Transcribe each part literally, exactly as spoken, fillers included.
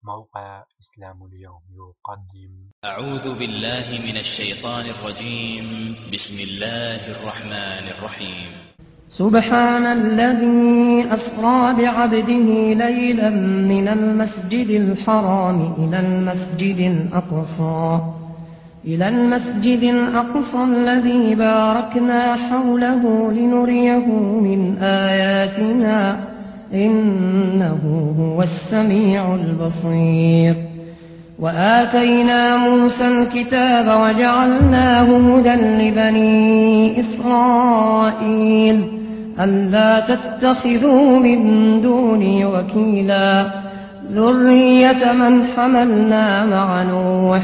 موقع إسلام اليوم يقدم. أعوذ بالله من الشيطان الرجيم. بسم الله الرحمن الرحيم. سبحان الذي أسرى بعبده ليلا من المسجد الحرام إلى المسجد الأقصى إلى المسجد الأقصى الذي باركنا حوله لنريه من آياتنا إنه هو السميع البصير. وآتينا موسى الكتاب وجعلناه هدى لبني إسرائيل ألا تتخذوا من دوني وكيلا ذرية من حملنا مع نوح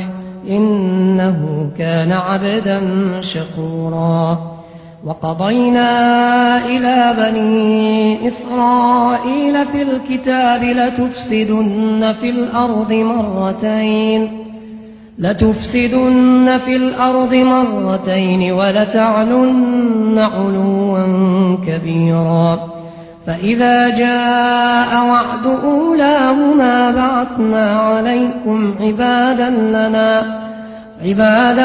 إنه كان عبدا شكورا. وقضينا إلى بني إسرائيل في الكتاب لتفسدن في الأرض مرتين لتفسدن في الأرض مرتين ولتعلن علوا كبيرا. فإذا جاء وعد أولاهما بعثنا عليكم عبادا لنا عبادا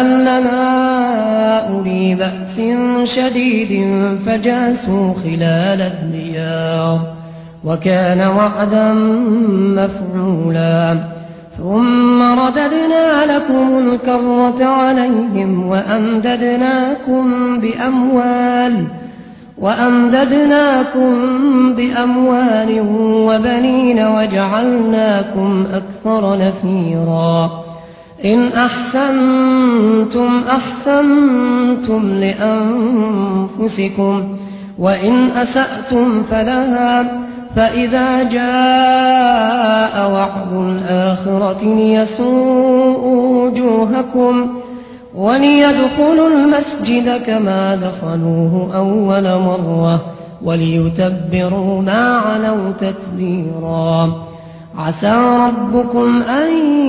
لنا أولي بأس شديد فجاسوا خلال الديار وكان وعدا مفعولا. ثم رددنا لكم الكرة عليهم وأمددناكم بأموال وأمددناكم بأموال وبنين وجعلناكم أكثر نفيرا. إن أحسنتم أحسنتم لأنفسكم وإن أسأتم فلها. فإذا جاء وعد الآخرة ليسوءوا وجوهكم وليدخلوا المسجد كما دخلوه أول مرة وليتبروا ما علوا تتبيرا. عسى ربكم أن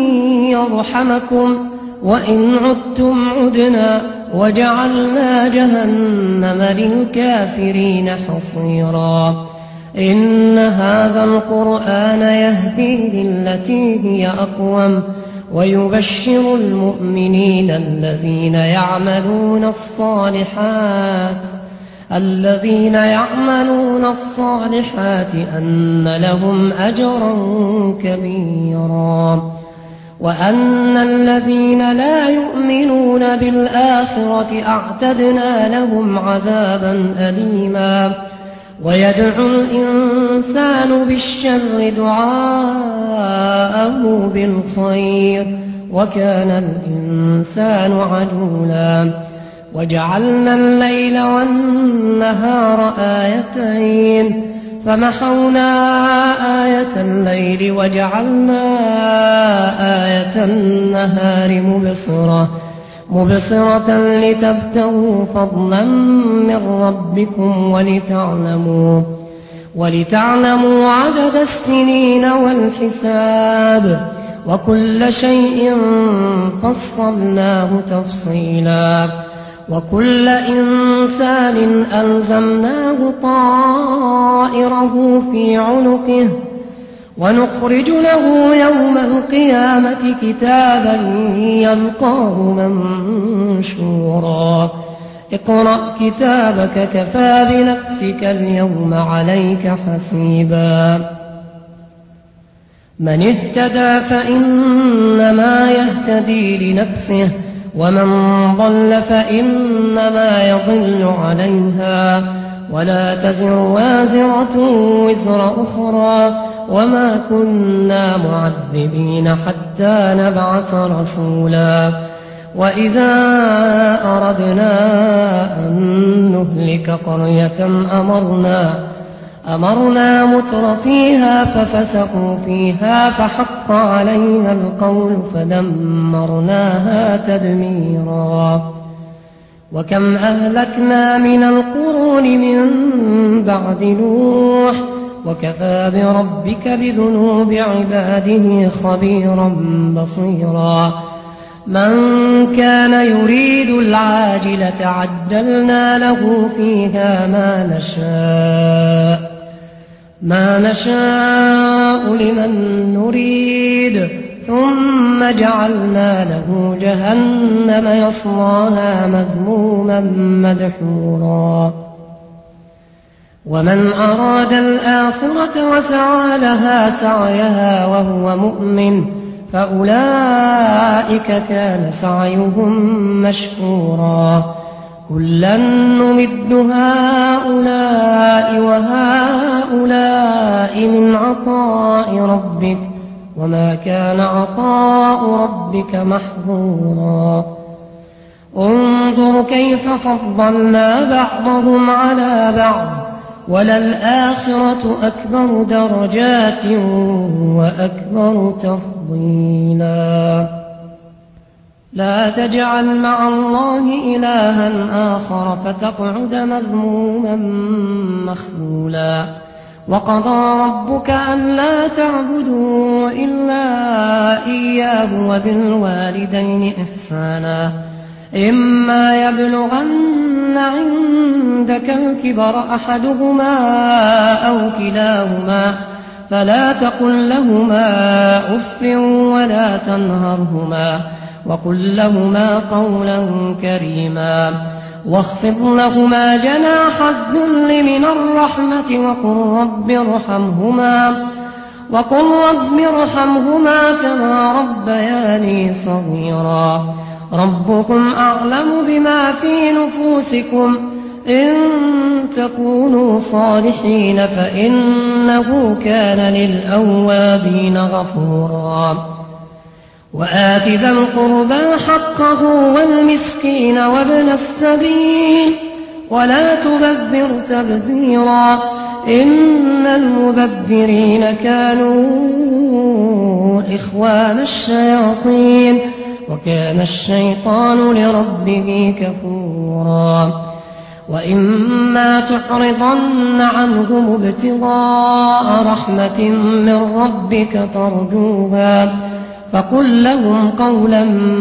يرحمكم وإن عدتم عدنا وجعلنا جهنم للكافرين حصيرا. إن هذا القرآن يهدي للتي هي أقوم ويبشر المؤمنين الذين يعملون الصالحات الذين يعملون الصالحات أن لهم أجرا كبيرا. وأن الذين لا يؤمنون بالآخرة أعتدنا لهم عذابا أليما. ويدعو الإنسان بالشر دعاءه بالخير وكان الإنسان عجولا. وجعلنا الليل والنهار آيتين فمحونا آية الليل وجعلنا آية النهار مبصرة مبصرة لتبتغوا فضلا من ربكم ولتعلموا ولتعلموا عدد السنين والحساب وكل شيء فصلناه تفصيلا. وكل إنسان ألزمناه طائره في عنقه ونخرج له يوم القيامة كتابا يلقاه منشورا. اقرأ كتابك كفى بنفسك اليوم عليك حسيبا. من اهتدى فإنما يهتدي لنفسه ومن ضل فإنما يضل عليها ولا تزر وازرة وزر أخرى وما كنا معذبين حتى نبعث رسولا. وإذا أردنا أن نهلك قرية أمرنا أمرنا متر فيها ففسقوا فيها فحق عليها القول فدمرناها تدميرا. وكم أهلكنا من القرون من بعد نوح وكفى بربك بذنوب عباده خبيرا بصيرا. من كان يريد العاجلة عجلنا له فيها ما نشاء ما نشاء لمن نريد ثم جعلنا له جهنم يصلاها مذموما مدحورا ومن أراد الآخرة وسعى لها سعيها وهو مؤمن فأولئك كان سعيهم مشكورا كلا نمد هؤلاء وهؤلاء من عطاء ربك وما كان عطاء ربك محظورا انظر كيف فضلنا بعضهم على بعض وللآخرة أكبر درجات وأكبر تفضيلا لا تجعل مع الله إلها آخر فتقعد مذموما مخذولا وقضى ربك ألا تعبدوا إلا إياه وبالوالدين إحسانا إما يبلغن عندك الكبر أحدهما أو كلاهما فلا تقل لهما أف ولا تنهرهما وقل لهما قولا كريما واخفض لهما جناح الذل من الرحمة وقل رب ارحمهما وقل رب ارحمهما كما ربياني صغيرا ربكم أعلم بما في نفوسكم إن تكونوا صالحين فإنه كان للأوابين غفورا وآت ذا القربى حقه والمسكين وابن السبيل ولا تبذر تبذيرا إن المبذرين كانوا إخوان الشياطين وكان الشيطان لربه كفورا وإما تعرضن عنهم ابتغاء رحمة من ربك ترجوها فقل لهم قولا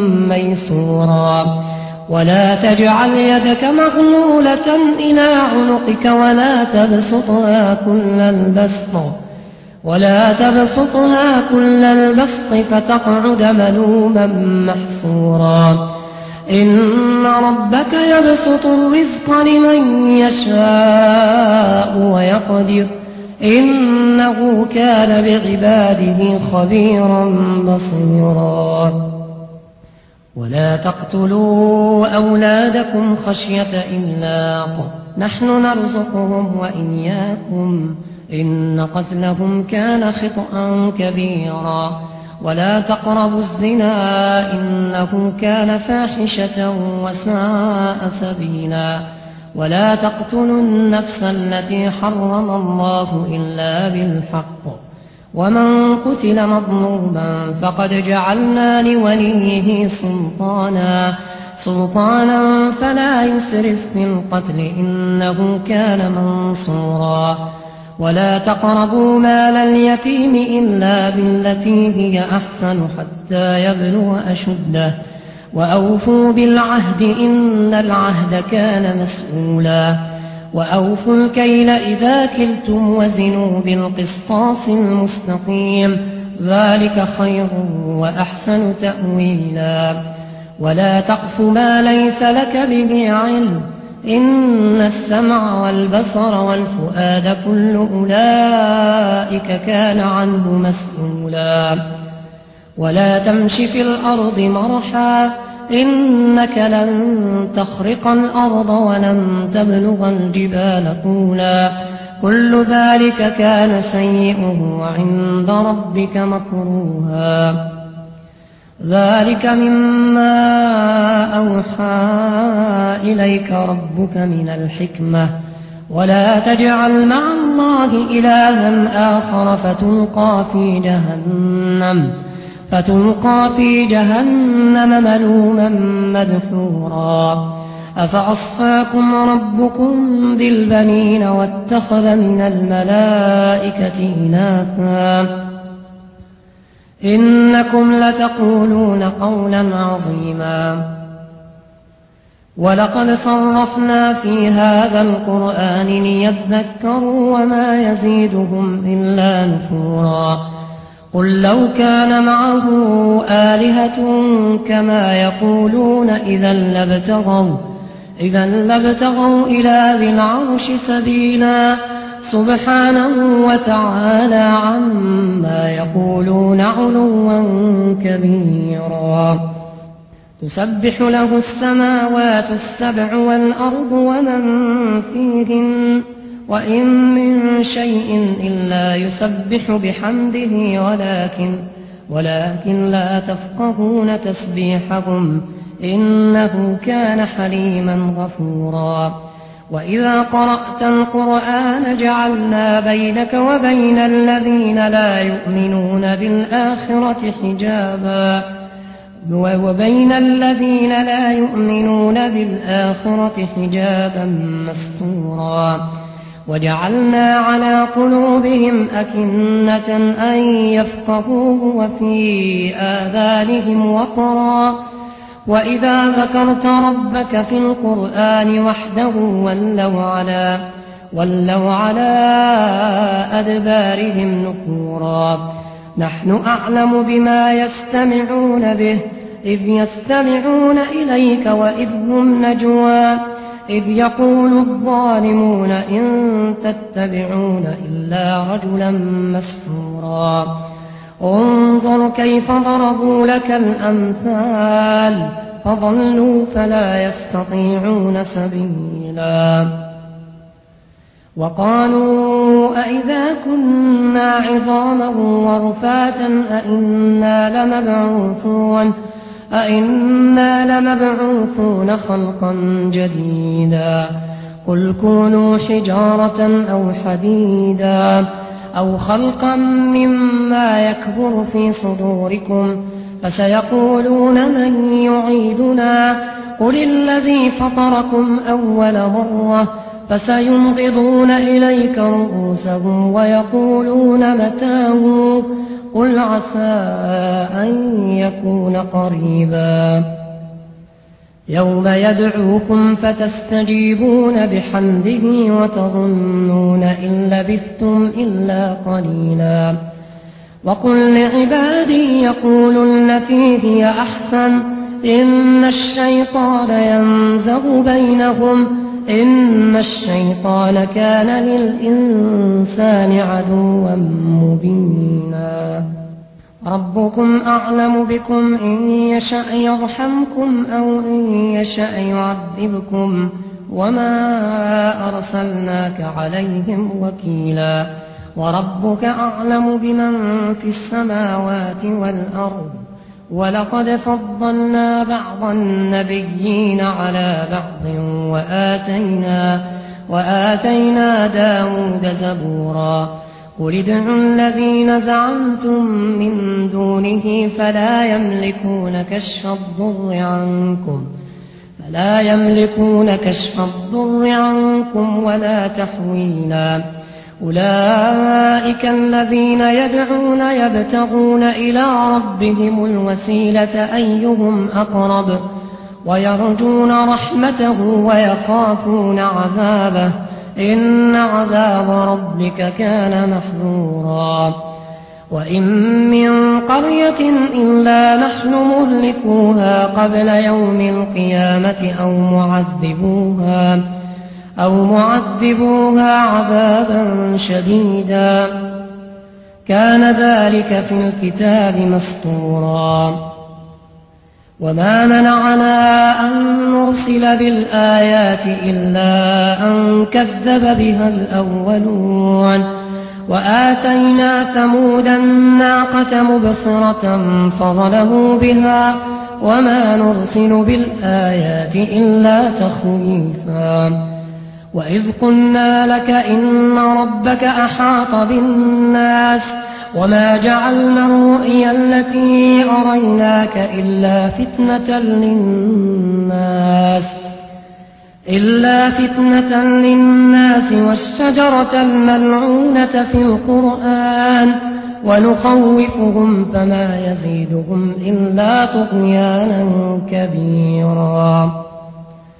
ميسورا ولا تجعل يدك مغلولة إلى عنقك ولا تبسطها كل البسط ولا تبسطها كل البسط فتقعد ملوما محسورا إن ربك يبسط الرزق لمن يشاء ويقدر إنه كان بعباده خبيرا بصيرا ولا تقتلوا أولادكم خشية إملاق نحن نرزقهم وإياكم إن قتلهم كان خطأ كبيرا ولا تقربوا الزنا إنه كان فاحشة وساء سبيلا ولا تقتلوا النفس التي حرم الله إلا بالحق ومن قتل مظلوما فقد جعلنا لوليه سلطانا سلطانا فلا يسرف في القتل إنه كان منصورا ولا تقربوا مال اليتيم إلا بالتي هي أحسن حتى يبلغ أشده وأوفوا بالعهد إن العهد كان مسؤولا وأوفوا الكيل إذا كلتم وزنوا بالقسطاس المستقيم ذلك خير وأحسن تأويلا ولا تقف ما ليس لك به علم إن السمع والبصر والفؤاد كل أولئك كان عنه مسؤولا ولا تمش في الأرض مرحا إنك لن تخرق الأرض ولن تبلغ الجبال طولا كل ذلك كان سيئه عند ربك مكروها ذلك مما أوحى إليك ربك من الحكمة ولا تجعل مع الله إلها آخر فتلقى في جهنم فتلقى في جهنم ملوما مدحورا أفأصفاكم ربكم بالبنين واتخذ من الملائكة إناثا إنكم لتقولون قولا عظيما ولقد صرفنا في هذا القرآن ليذكروا وما يزيدهم إلا نفورا قل لو كان معه آلهة كما يقولون إذا لابتغوا إذا لابتغوا إلى ذي العرش سبيلا سبحانه وتعالى عما يقولون علوا كبيرا تسبح له السماوات السبع والأرض ومن فيهن وإن من شيء إلا يسبح بحمده ولكن ولكن لا تفقهون تسبيحهم إنه كان حليما غفورا وإذا قرأت القرآن جعلنا بينك وبين الذين لا يؤمنون بالآخرة حجابا وبين الذين لا يؤمنون بالآخرة حجابا مستورا وجعلنا على قلوبهم أكنة أن يفقهوه وفي آذانهم وقرا وإذا ذكرت ربك في القرآن وحده ولوا على ولوا على أدبارهم نفورا نحن أعلم بما يستمعون به إذ يستمعون إليك وإذ هم نجوى إذ يقول الظالمون إن تتبعون إلا رجلا مسحورا انظر كيف ضربوا لك الأمثال فضلوا فلا يستطيعون سبيلا وقالوا أئذا كنا عظاما ورفاتا أئنا لمبعوثون أئنا لمبعوثون خلقا جديدا قل كونوا حجارة أو حديدا أو خلقا مما يكبر في صدوركم فسيقولون من يعيدنا قل الذي فطركم أول مرة فسينغضون إليك رؤوسهم ويقولون متاه قل عسى أن يكون قريبا يوم يدعوكم فتستجيبون بحمده وتظنون إن لبثتم إلا قليلا وقل لعبادي يقولوا التي هي أحسن إن الشيطان ينزغ بينهم إن الشيطان كان للإنسان عدوا مبينا ربكم أعلم بكم إن يشأ يرحمكم أو إن يشأ يعذبكم وما أرسلناك عليهم وكيلا وربك أعلم بمن في السماوات والأرض ولقد فضلنا بعض النبيين على بعض وآتينا, وآتينا داود زبورا قل ادعوا الذين زعمتم من دونه فلا يملكون كشف الضر عنكم فلا يملكون كشف الضر عنكم ولا تحويلا أولئك الذين يدعون يبتغون إلى ربهم الوسيلة أيهم أقرب ويرجون رحمته ويخافون عذابه إن عذاب ربك كان محذورا وإن من قرية إلا نحن مهلكوها قبل يوم القيامة أو معذبوها أو معذبوها عذابا شديدا كان ذلك في الكتاب مسطورا وما منعنا أن نرسل بالآيات إلا أن كذب بها الأولون وآتينا ثمود الناقة مبصرة فظلموا بها وما نرسل بالآيات إلا تخويفا وإذ قلنا لك إن ربك أحاط بالناس وما جعلنا الرؤيا التي أريناك إلا فتنة للناس إلا فتنة للناس والشجرة الملعونة في القرآن ونخوفهم فما يزيدهم إلا طغيانا كبيرا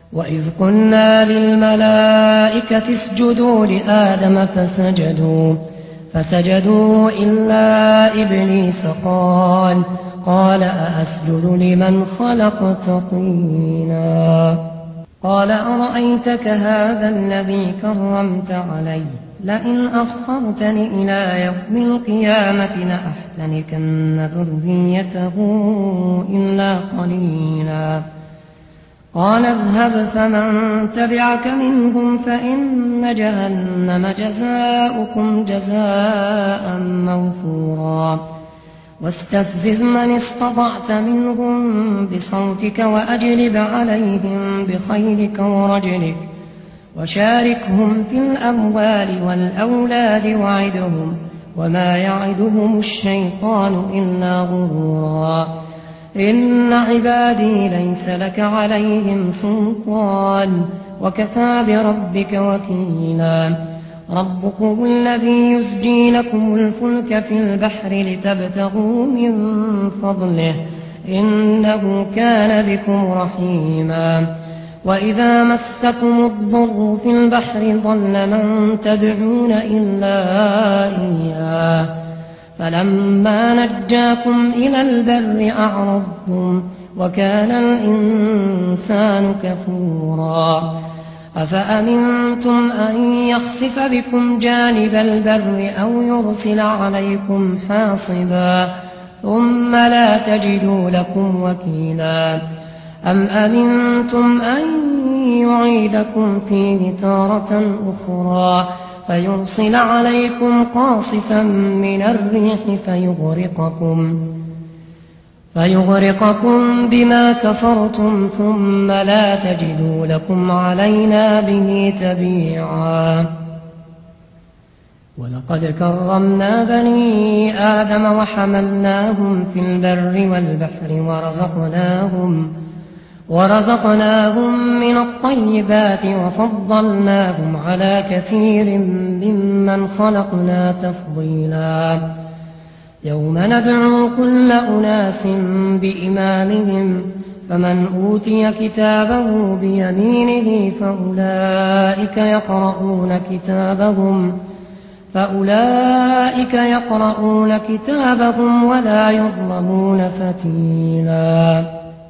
وإذ قلنا للملائكة اسجدوا لآدم فسجدوا فسجدوا إلا إبليس قال قال أأسجد لمن خلقت طينا قال أرأيتك هذا الذي كرمت علي لئن أخرتني إلى يوم القيامة لأحتنكن ذريته إلا قليلا قال اذهب فمن تبعك منهم فإن جهنم جزاؤكم جزاء موفورا واستفزز من استطعت منهم بصوتك وأجلب عليهم بخيلك ورجلك وشاركهم في الأموال والأولاد وعدهم وما يعدهم الشيطان إلا غرورا إن عبادي ليس لك عليهم سلطان وكفى بربك وكيلا ربكم الذي يزجي لكم الفلك في البحر لتبتغوا من فضله إنه كان بكم رحيما وإذا مسكم الضر في البحر ضل من تدعون إلا إياه فلما نجاكم إلى البر أعرضتم وكان الإنسان كفورا أفأمنتم أن يخسف بكم جانب البر أو يرسل عليكم حاصبا ثم لا تجدوا لكم وكيلا أم أمنتم أن يعيدكم فيه تارة أخرى فيرسل عليكم قاصفا من الريح فيغرقكم فيغرقكم بما كفرتم ثم لا تجدوا لكم علينا به تبيعا ولقد كرمنا بني آدم وحملناهم في البر والبحر ورزقناهم ورزقناهم من الطيبات وفضلناهم على كثير ممن خلقنا تفضيلا يوم ندعو كل أناس بإمامهم فمن أوتي كتابه بيمينه فأولئك يقرؤون كتابهم فأولئك يقرؤون كتابهم ولا يظلمون فتيلا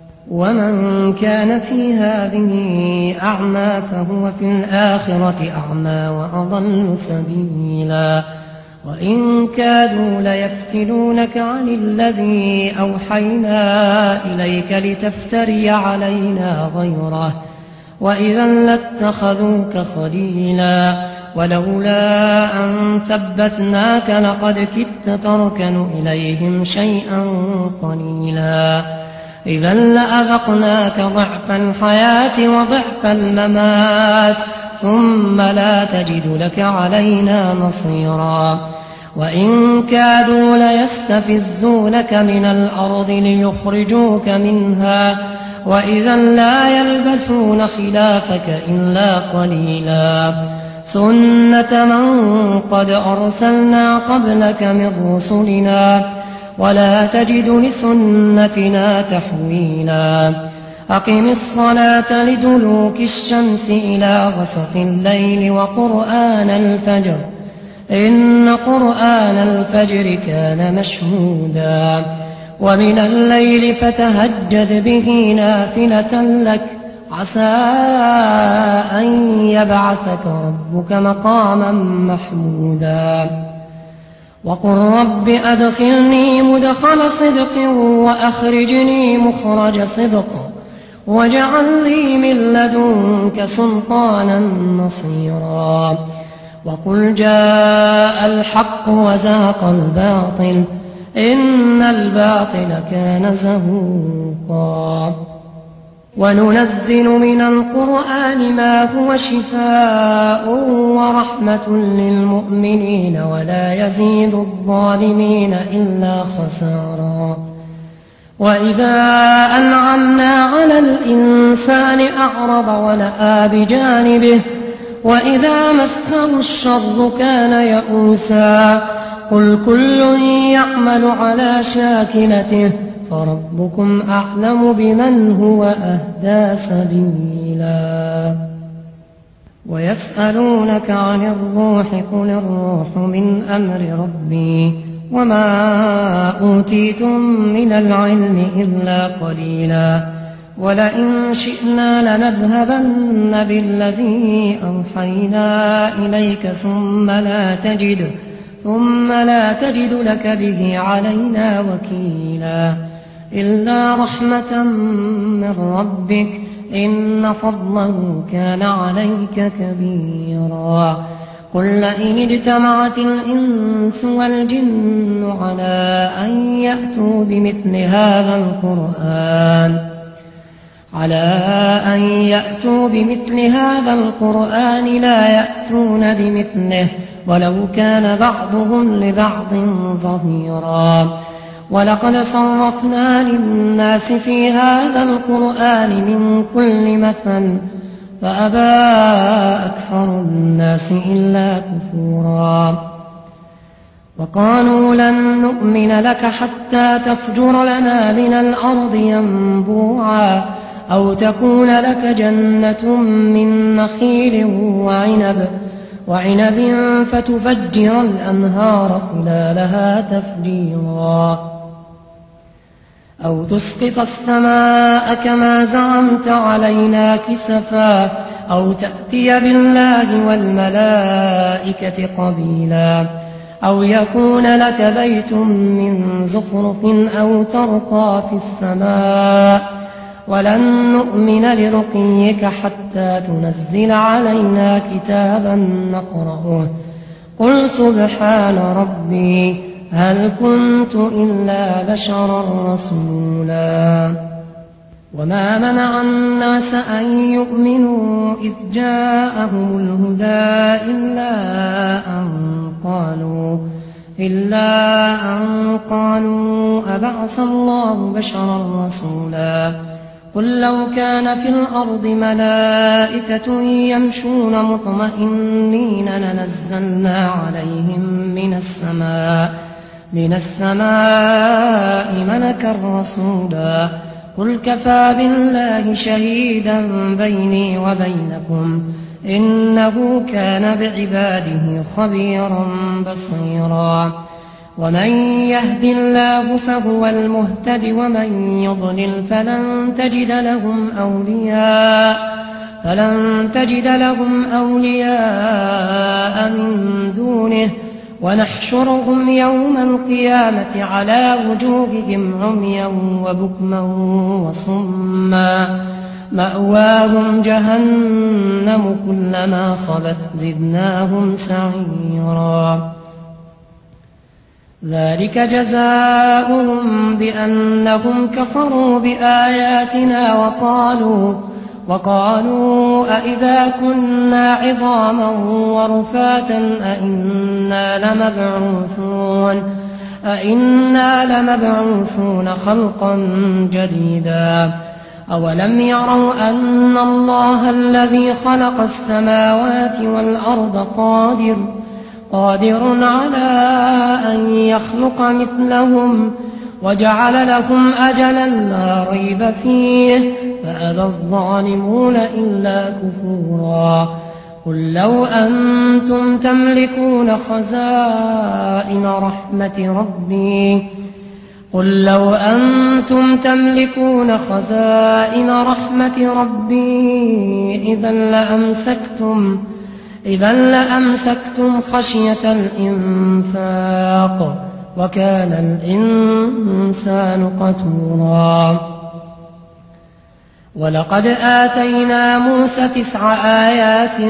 ومن كان في هذه أعمى فهو في الآخرة أعمى وأضل سبيلا وإن كادوا ليفتنونك عن الذي أوحينا إليك لتفتري علينا غيره وإذا لاتخذوك خليلا ولولا أن ثبتناك لقد كدت تركن إليهم شيئا قليلا إذا لأذقناك ضعف الحياة وضعف الممات ثم لا تجد لك علينا نصيرا وإن كادوا ليستفزونك من الأرض ليخرجوك منها وإذا لا يلبسون خلافك إلا قليلا سنة من قد أرسلنا قبلك من رسلنا ولا تجد لسنتنا تحويلا أقم الصلاة لدلوك الشمس إلى غسق الليل وقرآن الفجر إن قرآن الفجر كان مشهودا ومن الليل فتهجد به نافلة لك عسى أن يبعثك ربك مقاما محمودا وقل رب أدخلني مدخل صدق وأخرجني مخرج صدق واجعل لي من لدنك سلطانا نصيرا وقل جاء الحق وزهق الباطل إن الباطل كان زهوقا وننزل من القرآن ما هو شفاء ورحمة للمؤمنين ولا يزيد الظالمين إلا خسارا وإذا أنعمنا على الإنسان أعرض ونأى بجانبه وإذا مسه الشر كان يئوسا قل كل يعمل على شاكلته فربكم أعلم بمن هو أهدى سبيلا ويسألونك عن الروح قل الروح من أمر ربي وما أوتيتم من العلم إلا قليلا ولئن شئنا لنذهبن بالذي أوحينا إليك ثم لا تجد ثم لا تجد لك به علينا وكيلا إلا رحمة من ربك إن فضله كان عليك كبيرا قل لئن اجتمعت الإنس والجن على أن يأتوا بمثل هذا القرآن على أن يأتوا بمثل هذا القرآن لا يأتون بمثله ولو كان بعضهم لبعض ظهيرا ولقد صرفنا للناس في هذا القرآن من كل مثل فأبى أكثر الناس إلا كفورا وقالوا لن نؤمن لك حتى تفجر لنا من الأرض ينبوعا أو تكون لك جنة من نخيل وعنب وعنب فتفجر الأنهار خلالها تفجيرا أو تسقط السماء كما زعمت علينا كسفا أو تأتي بالله والملائكة قبيلا أو يكون لك بيت من زخرف أو ترقى في السماء ولن نؤمن لرقيك حتى تنزل علينا كتابا نقرأه قل سبحان ربي هل كنت إلا بشرا رسولا وما منع الناس أن يؤمنوا إذ جاءهم الهدى إلا أن قالوا إلا أن قالوا أبعث الله بشرا رسولا قل لو كان في الأرض ملائكة يمشون مطمئنين لنزلنا عليهم من السماء من السماء ملكا رسولا قل كفى بالله شهيدا بيني وبينكم إنه كان بعباده خبيرا بصيرا ومن يهد الله فهو المهتد ومن يضلل فلن تجد لهم أولياء فلن تجد لهم أولياء من دونه ونحشرهم يوم القيامة على وجوههم عميا وبكما وصما مأواهم جهنم كلما خبت زدناهم سعيرا ذلك جزاؤهم بأنهم كفروا بآياتنا وقالوا وقالوا أئذا كنا عظاما ورفاتا أئنا لمبعوثون أئنا لمبعوثون خلقا جديدا أولم يروا أن الله الذي خلق السماوات والأرض قادر قادر على أن يخلق مثلهم وجعل لهم أجلا لا ريب فيه فأبى الظالمون إلا كفورا قل لو أنتم تملكون خزائن رحمة ربي قل لو أنتم تملكون خزائن رحمة ربي إذا لأمسكتم إذا لأمسكتم خشية الإنفاق وكان الإنسان قتورا ولقد آتينا موسى تسع آيات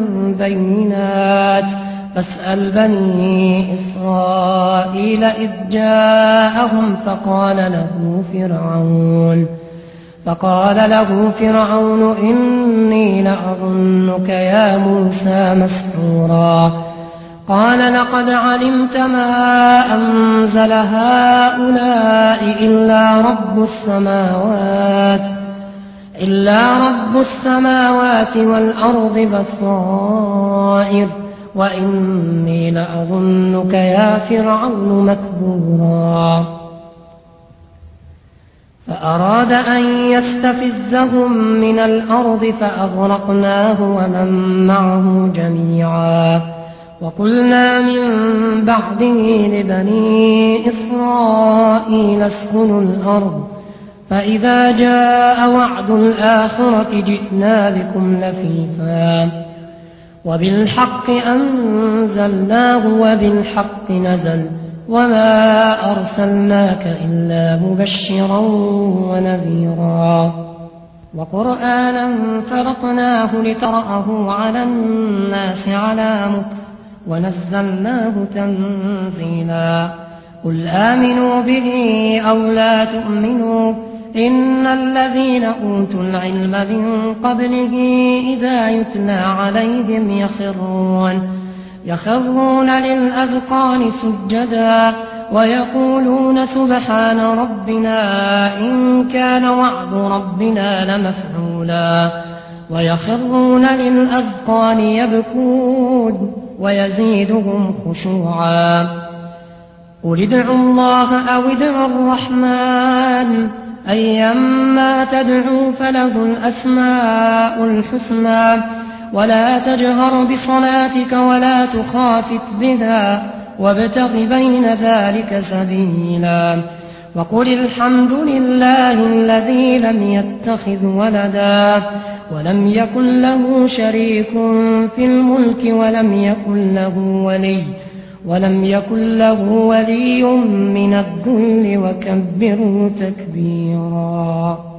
بينات فاسأل بني إسرائيل إذ جاءهم فقال له فرعون فقال له فرعون إني لأظنك يا موسى مسحورا قال لقد علمت ما أنزل هؤلاء إلا رب السماوات إلا رب السماوات والأرض بصائر وإني لأظنك يا فرعون مثبورا فأراد أن يستفزهم من الأرض فأغرقناه ومن معه جميعا وقلنا من بعده لبني إسرائيل اسكنوا الأرض فإذا جاء وعد الآخرة جئنا بكم لفيفا وبالحق أنزلناه وبالحق نزل وما أرسلناك إلا مبشرا ونذيرا وقرآنا فرقناه لترأه على الناس على مكث ونزلناه تنزيلا قل آمنوا به أو لا تؤمنوا إن الذين أوتوا العلم من قبله إذا يتلى عليهم يخرون يخرون للأذقان سجدا ويقولون سبحان ربنا إن كان وعد ربنا لمفعولا ويخرون للأذقان يبكون ويزيدهم خشوعا قل ادعوا الله أو ادعوا الرحمن أيما تدعوا فله الأسماء الحسنى ولا تجهر بصلاتك ولا تخافت بها وابتغ بين ذلك سبيلا وقل الحمد لله الذي لم يتخذ ولدا ولم يكن له شريك في الملك ولم يكن له ولي ولم يكن له ولي من الذل وكبره تكبيرا.